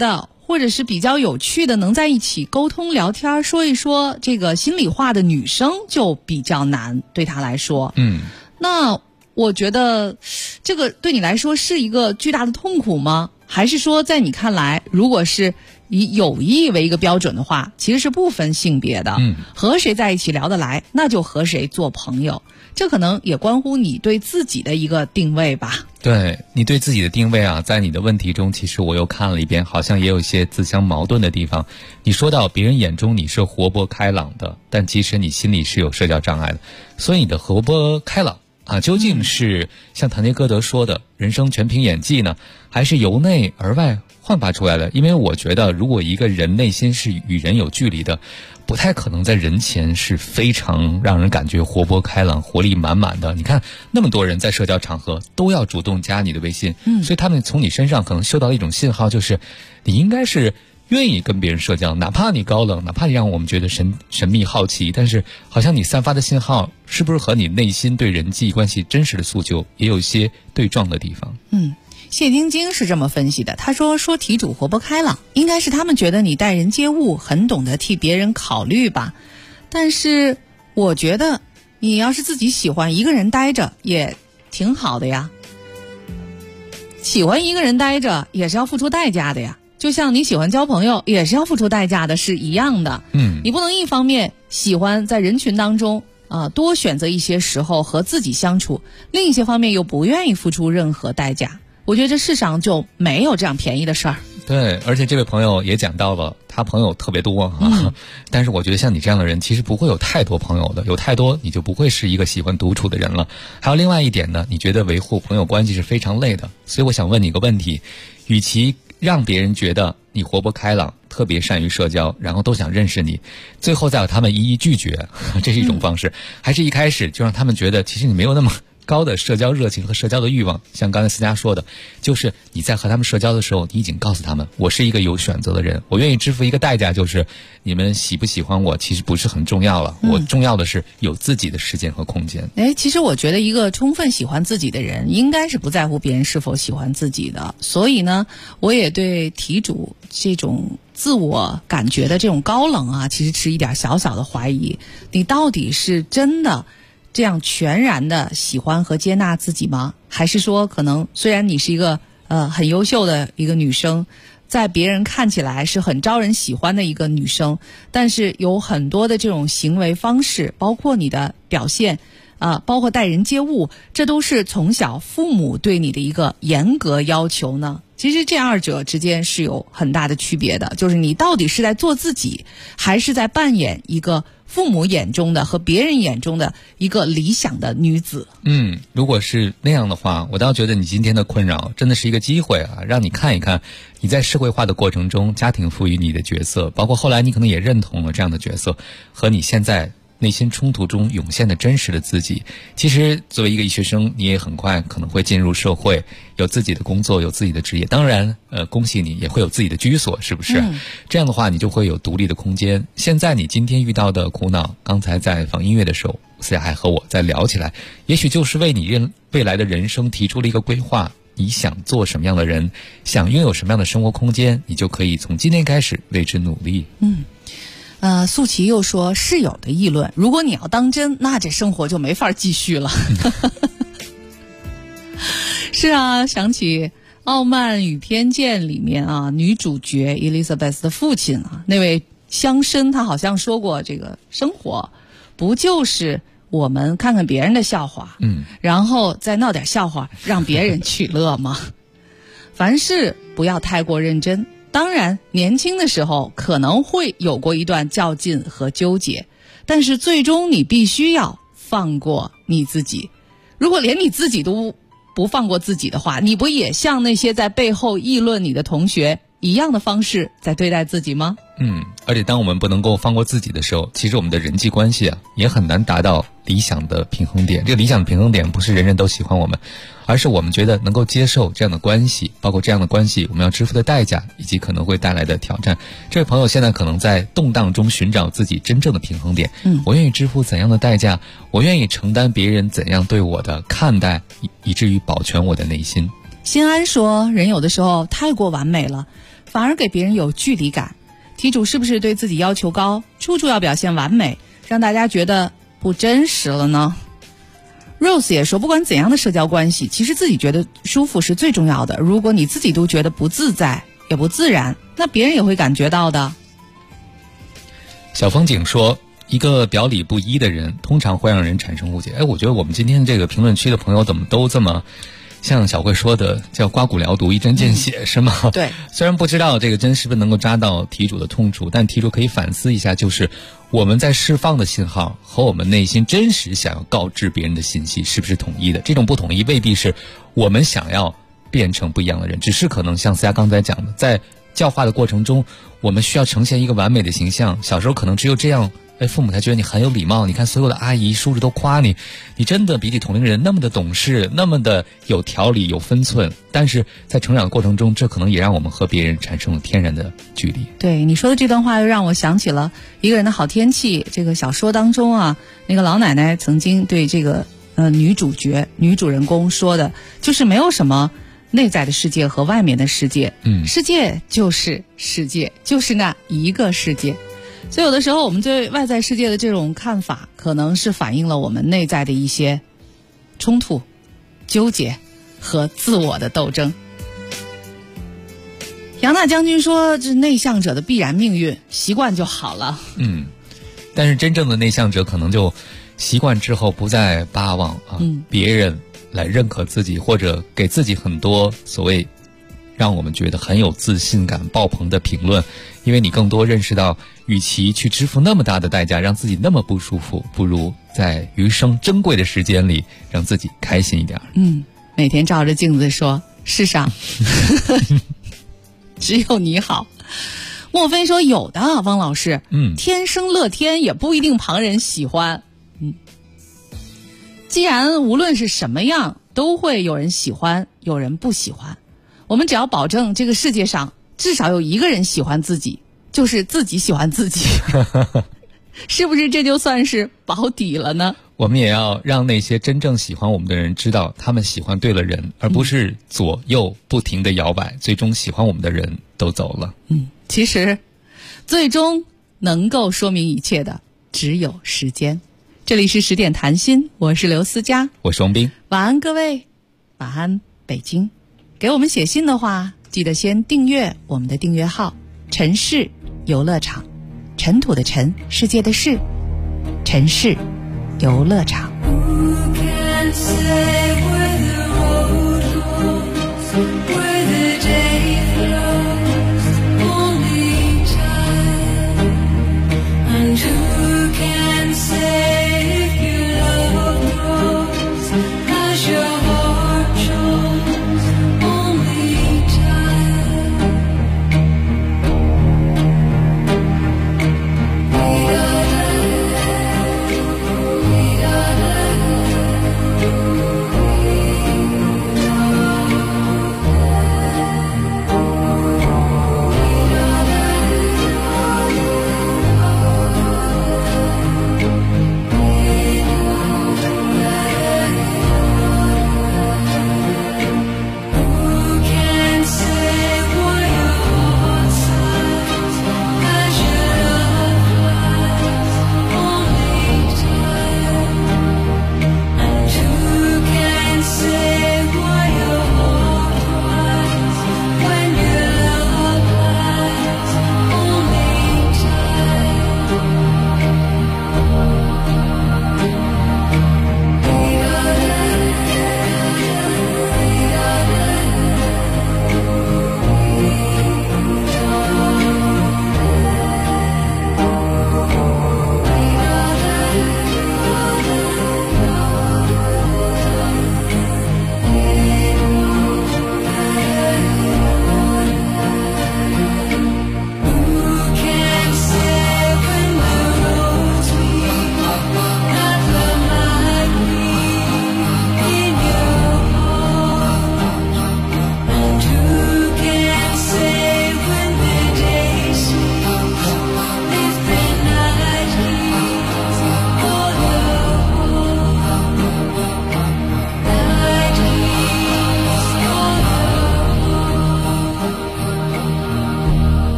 [SPEAKER 6] 或者是比较有趣的，能在一起沟通聊天，说一说这个心里话的女生就比较难，对她来说。那我觉得这个对你来说是一个巨大的痛苦吗？还是说在你看来，如果是以友谊为一个标准的话，其实是不分性别的，和谁在一起聊得来，那就和谁做朋友。这可能也关乎你对自己的一个定位吧。
[SPEAKER 9] 对，你对自己的定位啊，在你的问题中，其实我又看了一遍，好像也有一些自相矛盾的地方。你说到别人眼中你是活泼开朗的，但其实你心里是有社交障碍的。所以你的活泼开朗啊，究竟是像唐吉诃德说的人生全凭演技呢，还是由内而外焕发出来的？因为我觉得如果一个人内心是与人有距离的，不太可能在人前是非常让人感觉活泼开朗活力满满的。你看那么多人在社交场合都要主动加你的微信，所以他们从你身上可能嗅到一种信号，就是你应该是愿意跟别人社交，哪怕你高冷，哪怕你让我们觉得神秘好奇，但是好像你散发的信号是不是和你内心对人际关系真实的诉求也有一些对撞的地方。
[SPEAKER 6] 谢晶晶是这么分析的，她说题主活泼开朗，应该是他们觉得你待人接物很懂得替别人考虑吧。但是我觉得你要是自己喜欢一个人待着也挺好的呀，喜欢一个人待着也是要付出代价的呀，就像你喜欢交朋友也是要付出代价的，是一样的。你不能一方面喜欢在人群当中多选择一些时候和自己相处，另一些方面又不愿意付出任何代价。我觉得这世上就没有这样便宜的事儿。
[SPEAKER 9] 对，而且这位朋友也讲到了他朋友特别多但是我觉得像你这样的人其实不会有太多朋友的，有太多你就不会是一个喜欢独处的人了。还有另外一点呢，你觉得维护朋友关系是非常累的，所以我想问你一个问题，与其让别人觉得你活泼开朗特别善于社交，然后都想认识你，最后再有他们一一拒绝这是一种方式，还是一开始就让他们觉得其实你没有那么高的社交热情和社交的欲望，像刚才思佳说的，就是你在和他们社交的时候，你已经告诉他们我是一个有选择的人，我愿意支付一个代价，就是你们喜不喜欢我其实不是很重要了，我重要的是有自己的时间和空间。
[SPEAKER 6] 其实我觉得一个充分喜欢自己的人应该是不在乎别人是否喜欢自己的。所以呢，我也对题主这种自我感觉的这种高冷其实持一点小小的怀疑，你到底是真的这样全然的喜欢和接纳自己吗？还是说可能虽然你是一个很优秀的一个女生，在别人看起来是很招人喜欢的一个女生，但是有很多的这种行为方式，包括你的表现包括待人接物，这都是从小父母对你的一个严格要求呢？其实这二者之间是有很大的区别的，就是你到底是在做自己，还是在扮演一个父母眼中的和别人眼中的一个理想的女子。
[SPEAKER 9] 如果是那样的话，我倒觉得你今天的困扰真的是一个机会让你看一看你在社会化的过程中家庭赋予你的角色，包括后来你可能也认同了这样的角色，和你现在内心冲突中涌现的真实的自己。其实作为一个医学生，你也很快可能会进入社会，有自己的工作，有自己的职业，当然恭喜你也会有自己的居所，是不是？这样的话你就会有独立的空间。现在你今天遇到的苦恼，刚才在放音乐的时候思佳还和我在聊起来，也许就是为你未来的人生提出了一个规划，你想做什么样的人，想拥有什么样的生活空间，你就可以从今天开始为之努力。
[SPEAKER 6] 素琪又说室友的议论，如果你要当真，那这生活就没法继续了。是想起《傲慢与偏见》里面女主角 Elizabeth 的父亲那位乡绅，他好像说过，这个生活不就是我们看看别人的笑话，然后再闹点笑话让别人取乐吗？凡事不要太过认真。当然年轻的时候可能会有过一段较劲和纠结，但是最终你必须要放过你自己。如果连你自己都不放过自己的话，你不也像那些在背后议论你的同学一样的方式在对待自己吗？
[SPEAKER 9] 而且当我们不能够放过自己的时候，其实我们的人际关系也很难达到理想的平衡点。这个理想的平衡点不是人人都喜欢我们，而是我们觉得能够接受这样的关系，包括这样的关系我们要支付的代价以及可能会带来的挑战。这位朋友现在可能在动荡中寻找自己真正的平衡点，我愿意支付怎样的代价，我愿意承担别人怎样对我的看待，以至于保全我的内心。
[SPEAKER 6] 新安说，人有的时候太过完美了，反而给别人有距离感。题主是不是对自己要求高，处处要表现完美，让大家觉得不真实了呢？ Rose 也说，不管怎样的社交关系，其实自己觉得舒服是最重要的。如果你自己都觉得不自在也不自然，那别人也会感觉到的。
[SPEAKER 9] 小风景说，一个表里不一的人通常会让人产生误解。我觉得我们今天这个评论区的朋友怎么都这么像小慧说的叫刮骨疗毒，一针见血，是吗？
[SPEAKER 6] 对，
[SPEAKER 9] 虽然不知道这个针是不是能够扎到题主的痛处，但题主可以反思一下，就是我们在释放的信号和我们内心真实想要告知别人的信息是不是统一的。这种不统一未必是我们想要变成不一样的人，只是可能像思佳刚才讲的，在教化的过程中我们需要呈现一个完美的形象，小时候可能只有这样父母才觉得你很有礼貌。你看所有的阿姨叔叔都夸你，你真的比起同龄人那么的懂事，那么的有条理有分寸。但是在成长的过程中，这可能也让我们和别人产生了天然的距离。
[SPEAKER 6] 对，你说的这段话又让我想起了一个人的好天气这个小说当中啊，那个老奶奶曾经对这个女主人公说的，就是没有什么内在的世界和外面的世界，世界就是世界，就是那一个世界。所以有的时候我们对外在世界的这种看法，可能是反映了我们内在的一些冲突、纠结和自我的斗争。杨大将军说，这内向者的必然命运，习惯就好了。
[SPEAKER 9] 但是真正的内向者可能就习惯之后不再巴望别人来认可自己，或者给自己很多所谓让我们觉得很有自信感爆棚的评论，因为你更多认识到，与其去支付那么大的代价让自己那么不舒服，不如在余生珍贵的时间里让自己开心一点。
[SPEAKER 6] 每天照着镜子说，世上只有你好。莫非说有的，汪老师，天生乐天也不一定旁人喜欢。既然无论是什么样都会有人喜欢有人不喜欢，我们只要保证这个世界上至少有一个人喜欢自己，就是自己喜欢自己是不是这就算是保底了呢？
[SPEAKER 9] 我们也要让那些真正喜欢我们的人知道，他们喜欢对了人，而不是左右不停的摇摆，最终喜欢我们的人都走了。
[SPEAKER 6] 其实最终能够说明一切的只有时间。这里是10点谈心，我是刘思佳，
[SPEAKER 9] 我是王斌。
[SPEAKER 6] 晚安各位，晚安北京。给我们写信的话，记得先订阅我们的订阅号城市游乐场，尘土的尘，世界的世，城市游乐场。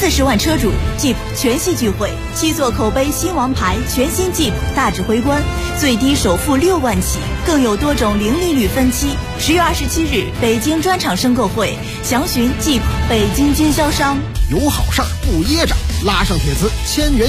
[SPEAKER 11] 40万车主 Jeep 全系聚会，7座口碑新王牌全新 Jeep 大指挥官，最低首付6万起，更有多种零利率分期。10月27日，北京专场申购会，详询 Jeep 北京经销商。
[SPEAKER 12] 有好事儿不噎着，拉上帖子，签原